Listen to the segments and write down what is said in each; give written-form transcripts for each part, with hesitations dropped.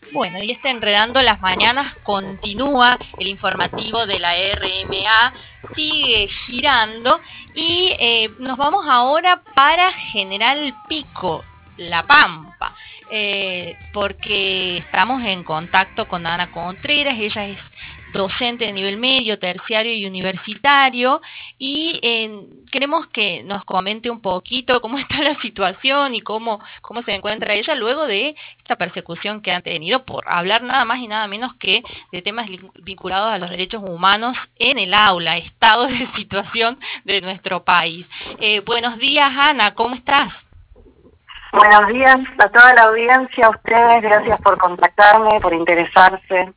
Bueno, y este Enredando las Mañanas continúa, el informativo de la RMA sigue girando y nos vamos ahora para General Pico, La Pampa, porque estamos en contacto con Ana Contreras. Ella es docente de nivel medio, terciario y universitario, y queremos que nos comente un poquito cómo está la situación y cómo se encuentra ella luego de esta persecución que han tenido por hablar nada más y nada menos que de temas vinculados a los derechos humanos en el aula, estado de situación de nuestro país. Buenos días, Ana, ¿cómo estás? Buenos días a toda la audiencia, a ustedes, gracias por contactarme, por interesarse.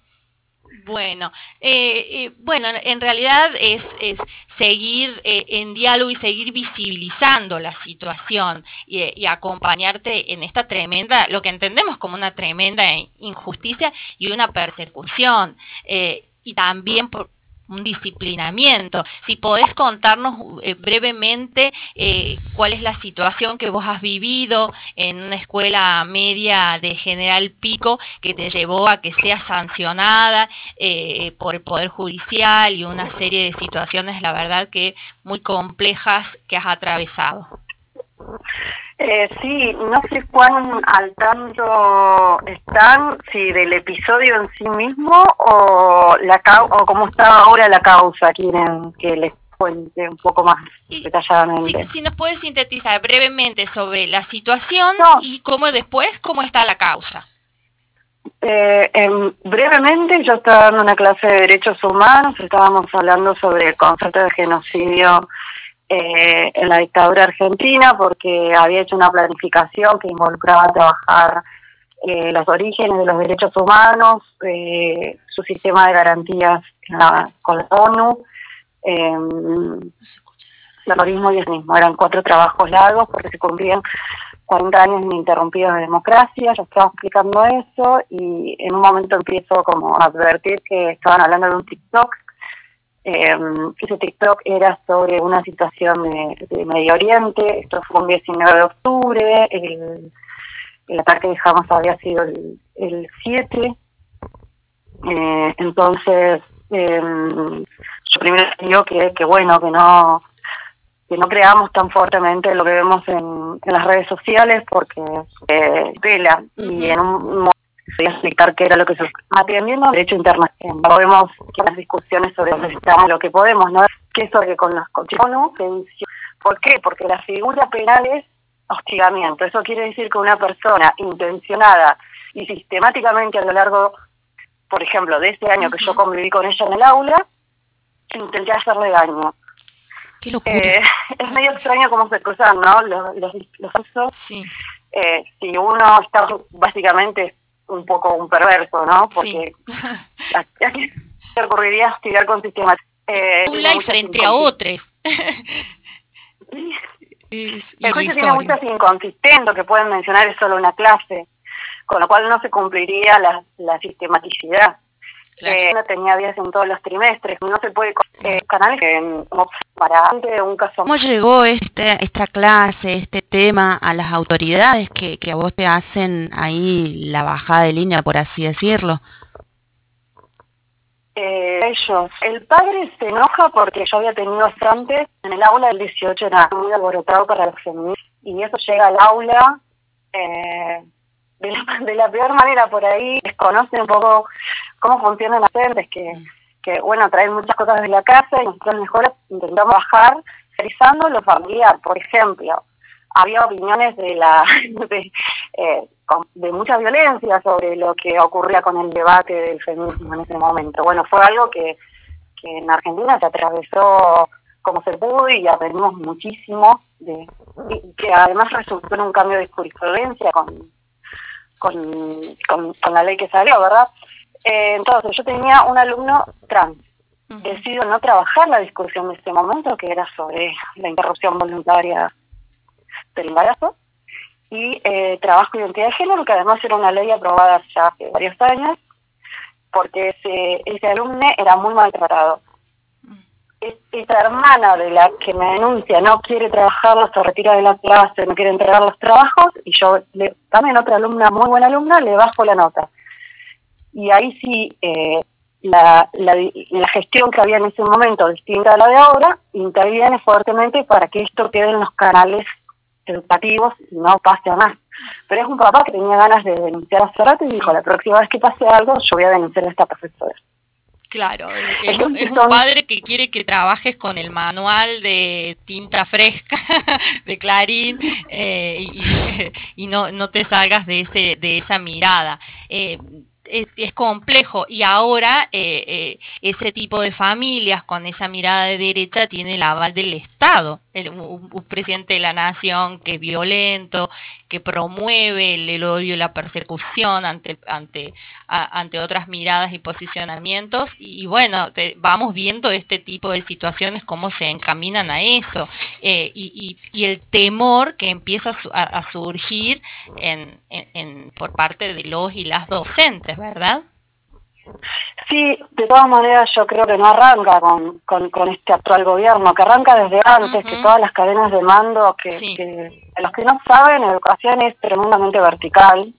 Bueno, en realidad es seguir en diálogo y seguir visibilizando la situación y acompañarte en esta tremenda, lo que entendemos como una tremenda injusticia y una persecución, y también por un disciplinamiento. Si podés contarnos brevemente cuál es la situación que vos has vivido en una escuela media de General Pico que te llevó a que seas sancionada por el Poder Judicial y una serie de situaciones, la verdad que muy complejas que has atravesado. Sí, no sé cuán al tanto están, si del episodio en sí mismo o o cómo está ahora la causa. Quieren que les cuente un poco más detalladamente. Si nos puedes sintetizar brevemente sobre la situación y cómo está la causa. Brevemente, yo estaba dando una clase de derechos humanos, estábamos hablando sobre el concepto de genocidio en la dictadura argentina, porque había hecho una planificación que involucraba trabajar los orígenes de los derechos humanos, su sistema de garantías con la ONU, terrorismo y extremismo. Eran 4 trabajos largos porque se cumplían 40 años ininterrumpidos de democracia. Yo estaba explicando eso y en un momento empiezo como a advertir que estaban hablando de un TikTok. Ese TikTok era sobre una situación de Medio Oriente. Esto fue un 19 de octubre, el ataque de Hamas había sido el 7. Entonces, yo primero digo que bueno, que no creamos tan fuertemente lo que vemos en las redes sociales, porque vela, y en un momento voy a explicar qué era lo que se atendiendo al derecho internacional. Podemos que las discusiones sobre necesitamos lo que podemos, ¿no? Que eso que con las ONU, ¿por qué? Porque la figura penal es hostigamiento. Eso quiere decir que una persona intencionada y sistemáticamente a lo largo, por ejemplo, de ese año que yo conviví con ella en el aula, intenté hacerle daño. Qué locura. Es medio extraño cómo se cruzan, ¿no? Los usos. Sí. Si uno está básicamente un poco un perverso, ¿no? Porque sí. ¿a qué se ocurriría hostigar con sistemas? Y frente a otros. El juicio tiene muchas inconsistencias, lo que pueden mencionar es solo una clase, con lo cual no se cumpliría la sistematicidad. No tenía días en todos los trimestres, no se puede canales para un caso. ¿Cómo llegó esta clase, este tema a las autoridades que a vos te hacen ahí la bajada de línea, por así decirlo? Ellos, el padre se enoja porque yo había tenido antes en el aula del 18, era muy alborotado para los feministas, y eso llega al aula de la peor manera por ahí. Desconocen un poco cómo funcionan las docentes, que bueno, traen muchas cosas de la casa y nosotros mejor intentamos bajar, realizando lo familiar. Por ejemplo, había opiniones de mucha violencia sobre lo que ocurría con el debate del feminismo en ese momento. Bueno, fue algo que en Argentina se atravesó como se pudo y aprendimos muchísimo, y que además resultó en un cambio de jurisprudencia con la ley que salió, ¿verdad? Entonces, yo tenía un alumno trans. Decido no trabajar la discusión de ese momento, que era sobre la interrupción voluntaria del embarazo, y trabajo identidad de género, que además era una ley aprobada ya hace varios años, porque ese alumno era muy maltratado. Esta hermana de la que me denuncia no quiere trabajarlo, se retira de la clase, no quiere entregar los trabajos, y yo también otra alumna, muy buena alumna, le bajo la nota. y ahí sí la gestión que había en ese momento, distinta a la de ahora, interviene fuertemente para que esto quede en los canales educativos y no pase a más. Pero es un papá que tenía ganas de denunciar hace rato y dijo, la próxima vez que pase algo, yo voy a denunciar a esta profesora. Claro, es un padre que quiere que trabajes con el manual de tinta fresca de Clarín y no te salgas de esa mirada. Es complejo y ahora ese tipo de familias con esa mirada de derecha tiene el aval del Estado, un presidente de la nación que es violento, que promueve el odio y la persecución ante otras miradas y posicionamientos y bueno, vamos viendo este tipo de situaciones cómo se encaminan a eso y el temor que empieza a surgir por parte de los y las docentes, ¿verdad? Sí, de todas maneras yo creo que no arranca con este actual gobierno, que arranca desde antes, que todas las cadenas de mando, que a los que no saben, educación es tremendamente vertical,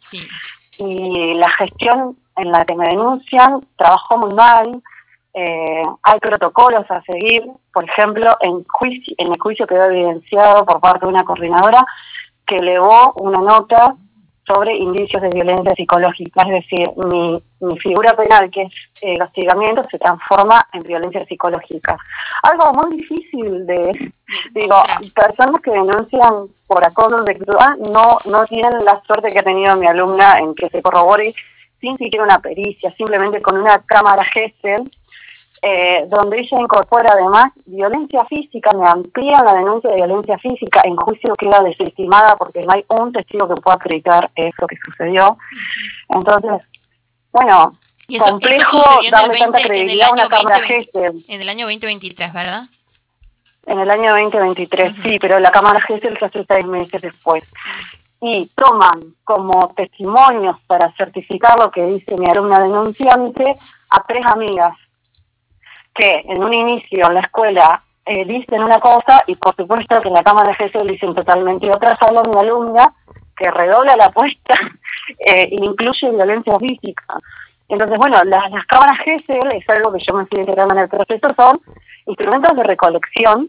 y la gestión en la que me denuncian trabajó muy mal, hay protocolos a seguir, por ejemplo, en el juicio quedó evidenciado por parte de una coordinadora que elevó una nota sobre indicios de violencia psicológica, es decir, mi figura penal, que es el hostigamiento, se transforma en violencia psicológica. Algo muy difícil personas que denuncian por acoso sexual no tienen la suerte que ha tenido mi alumna en que se corrobore sin siquiera una pericia, simplemente con una cámara Gesell, donde ella incorpora además violencia física, me amplían la denuncia de violencia física, en juicio queda desestimada porque no hay un testigo que pueda acreditar eso que sucedió. Entonces, bueno, y eso, complejo darle tanta credibilidad a una cámara Gesell. En el año 2023, ¿verdad? En el año 2023, sí, pero la cámara Gesell se hace 6 meses después. Y toman como testimonios para certificar lo que dice mi alumna denunciante a 3 amigas que en un inicio en la escuela dicen una cosa y por supuesto que en la cámara Gesell dicen totalmente otra. Solo mi alumna que redobla la apuesta incluye violencia física. Entonces, bueno, las cámaras Gesell, es algo que yo me estoy integrando en el proceso, son instrumentos de recolección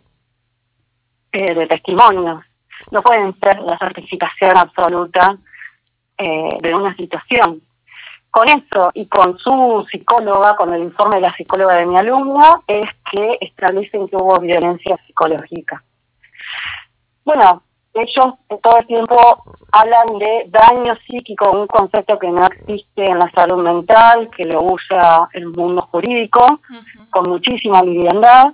de testimonios. No pueden ser la certificación absoluta de una situación. Con eso y con su psicóloga, con el informe de la psicóloga de mi alumna, es que establecen que hubo violencia psicológica. Bueno, ellos todo el tiempo hablan de daño psíquico, un concepto que no existe en la salud mental, que lo usa el mundo jurídico, con muchísima liviandad,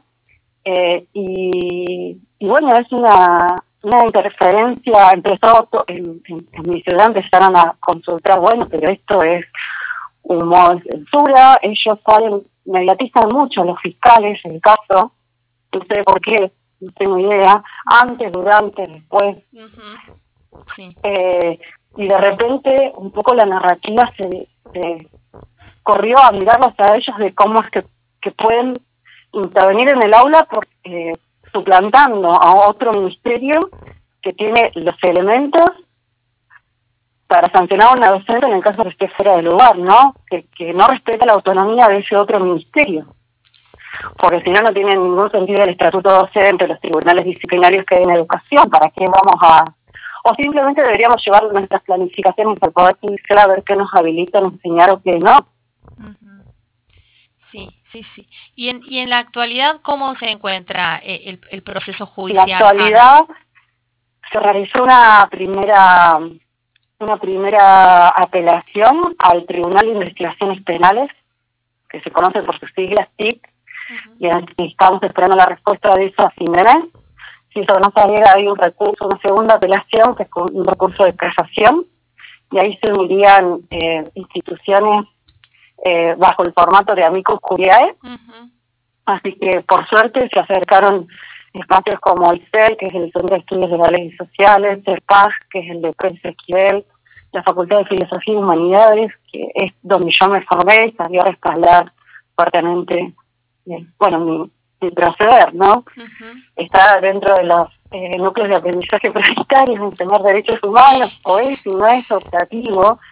y bueno, es una interferencia. En mi ciudad empezaron a consultar, bueno, pero esto es un modo de censura. Ellos mediatizan mucho los fiscales el caso, no sé por qué, no tengo idea, antes, durante, después. Sí. Y de repente un poco la narrativa se corrió a mirarlos a ellos de cómo es que pueden intervenir en el aula suplantando a otro ministerio que tiene los elementos para sancionar a una docente en el caso de que esté fuera de lugar, ¿no? Que no respeta la autonomía de ese otro ministerio. Porque si no, no tiene ningún sentido el estatuto docente, los tribunales disciplinarios que hay en educación. ¿Para qué vamos a...? O simplemente deberíamos llevar nuestras planificaciones al Poder Judicial a ver qué nos habilitan a enseñar o qué no. Sí. Y en la actualidad, ¿cómo se encuentra el proceso judicial? En la actualidad se realizó una primera apelación al Tribunal de Investigaciones Penales, que se conoce por sus siglas TIP, y estamos esperando la respuesta de eso a fin de mes. Si eso no saliera, hay una segunda apelación, que es un recurso de casación, y ahí se unirían instituciones bajo el formato de amicus curiae. Así que, por suerte, se acercaron espacios como el CEL, que es el Centro de Estudios de las Leyes Sociales, el PAG, que es el de Pérez Esquivel, la Facultad de Filosofía y Humanidades, que es donde yo me formé y salió a respaldar fuertemente, mi proceder, ¿no? Está dentro de los núcleos de aprendizaje prioritarios, enseñar derechos humanos, o es y no es optativo.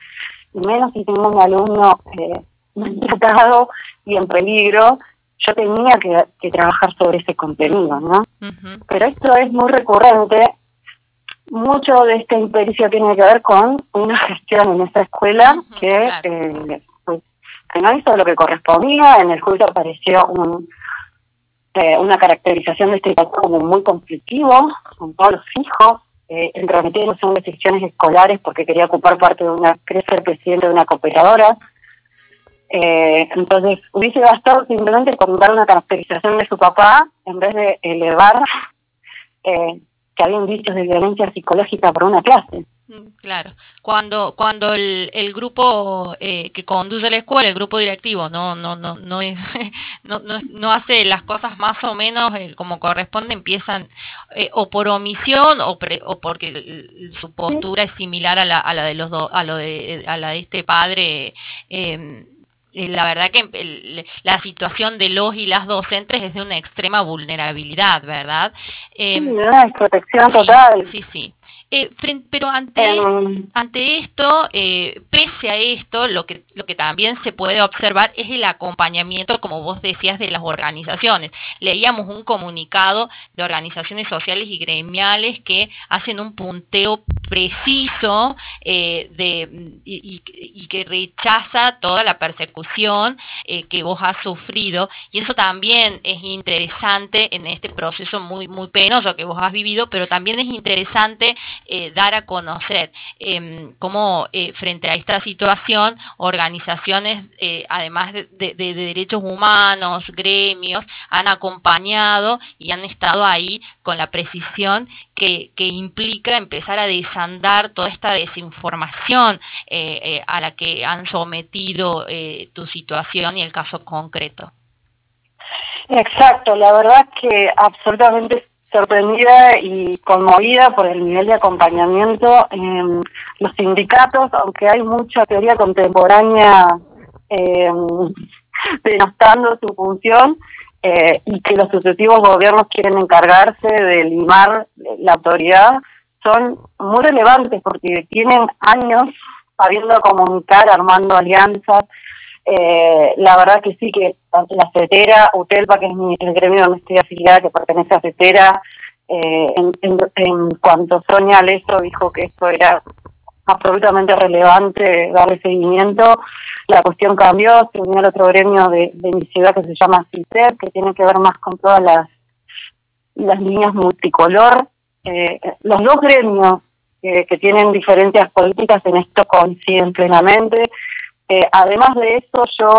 y menos si tengo un alumno maltratado y en peligro, yo tenía que trabajar sobre ese contenido, ¿no? Ujú. Pero esto es muy recurrente. Mucho de esta impericia tiene que ver con una gestión en esa escuela Ujú, que, claro. pues, que no hizo lo que correspondía. En el juicio apareció una caracterización de este caso como muy conflictivo, con todos los hijos, entrometiéndose en decisiones escolares porque quería ocupar parte de quería ser presidente de una cooperadora. Entonces hubiese bastado simplemente con dar una caracterización de su papá en vez de elevar que había indicios de violencia psicológica por una clase. Claro, cuando el grupo que conduce la escuela, el grupo directivo, no es, no hace las cosas más o menos como corresponde, empiezan o por omisión o porque su postura es similar a la de los a la de este padre. La verdad que la situación de los y las docentes es de una extrema vulnerabilidad, ¿verdad? Sí, una desprotección Sí, total. sí. Pero ante esto, pese a esto, lo que también se puede observar es el acompañamiento, como vos decías, de las organizaciones. Leíamos un comunicado de organizaciones sociales y gremiales que hacen un punteo preciso y que rechaza toda la persecución que vos has sufrido, y eso también es interesante en este proceso muy, muy penoso que vos has vivido, pero también es interesante dar a conocer cómo frente a esta situación organizaciones además de derechos humanos, gremios, han acompañado y han estado ahí con la precisión que implica empezar a desandar toda esta desinformación a la que han sometido tu situación y el caso concreto. Exacto, la verdad que absolutamente sorprendida y conmovida por el nivel de acompañamiento. Los sindicatos, aunque hay mucha teoría contemporánea denostando su función, y que los sucesivos gobiernos quieren encargarse de limar la autoridad, son muy relevantes porque tienen años sabiendo comunicar, armando alianzas. La verdad que sí, que la CETERA, UTELPA, que es el gremio donde estoy afiliada, que pertenece a CETERA, en cuanto Sonia Leso dijo que esto era absolutamente relevante darle seguimiento, la cuestión cambió, se unió al otro gremio de mi ciudad que se llama CITER, que tiene que ver más con todas las líneas multicolor. Los dos gremios que tienen diferencias políticas en esto coinciden plenamente. Además de eso, yo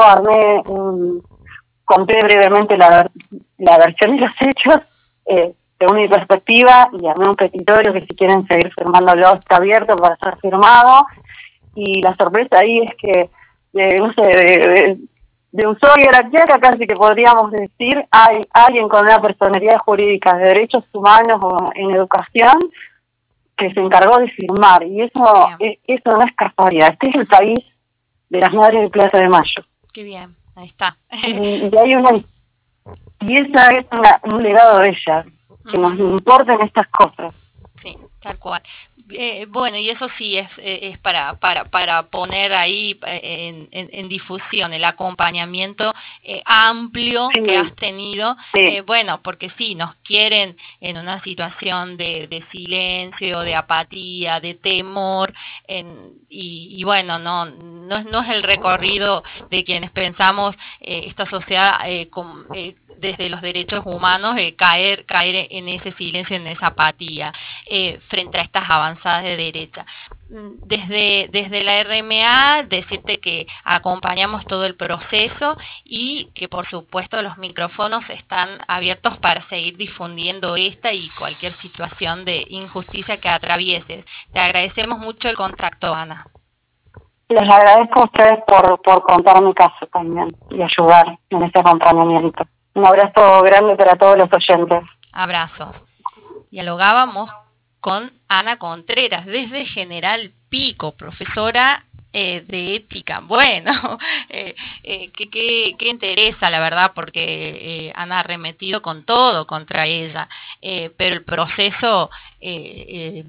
conté brevemente la versión de los hechos, según mi perspectiva, y armé un petitorio que si quieren seguir firmándolo está abierto para ser firmado. Y la sorpresa ahí es que, no sé, de Ushuaia a La Quiaca casi que podríamos decir, hay alguien con una personalidad jurídica de derechos humanos o en educación que se encargó de firmar. Y eso no es casualidad. Este es el país de las Madres de Plaza de Mayo. Qué bien, ahí está. Y esa es un legado de ella, que nos importen estas cosas. Sí, tal cual. Bueno, y eso sí es para poner ahí en difusión el acompañamiento amplio Sí, que has tenido. sí. Bueno, porque sí, nos quieren en una situación de silencio, de apatía, de temor, y bueno, no es el recorrido de quienes pensamos esta sociedad desde los derechos humanos, caer en ese silencio, en esa apatía frente a estas avanzadas de derecha. Desde la RMA, decirte que acompañamos todo el proceso y que por supuesto los micrófonos están abiertos para seguir difundiendo esta y cualquier situación de injusticia que atravieses. Te agradecemos mucho el contacto, Ana. Les agradezco a ustedes por contar mi caso también y ayudar en ese acompañamiento. Un abrazo grande para todos los oyentes. Abrazos. Dialogábamos con Ana Contreras desde General Pico, profesora de ética. Bueno, que interesa la verdad, porque han arremetido con todo contra ella, pero el proceso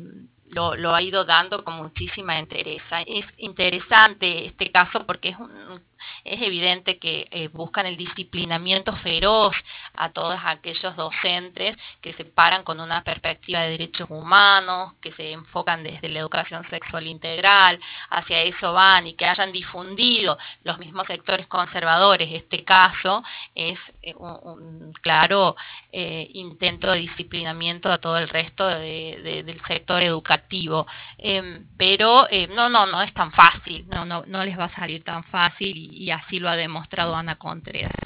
lo ha ido dando con muchísima entereza. Es interesante este caso porque es evidente que buscan el disciplinamiento feroz a todos aquellos docentes que se paran con una perspectiva de derechos humanos, que se enfocan desde la educación sexual integral, hacia eso van, y que hayan difundido los mismos sectores conservadores este caso es un claro intento de disciplinamiento a todo el resto del sector educativo. Pero no es tan fácil, no les va a salir tan fácil, y así lo ha demostrado Ana Contreras.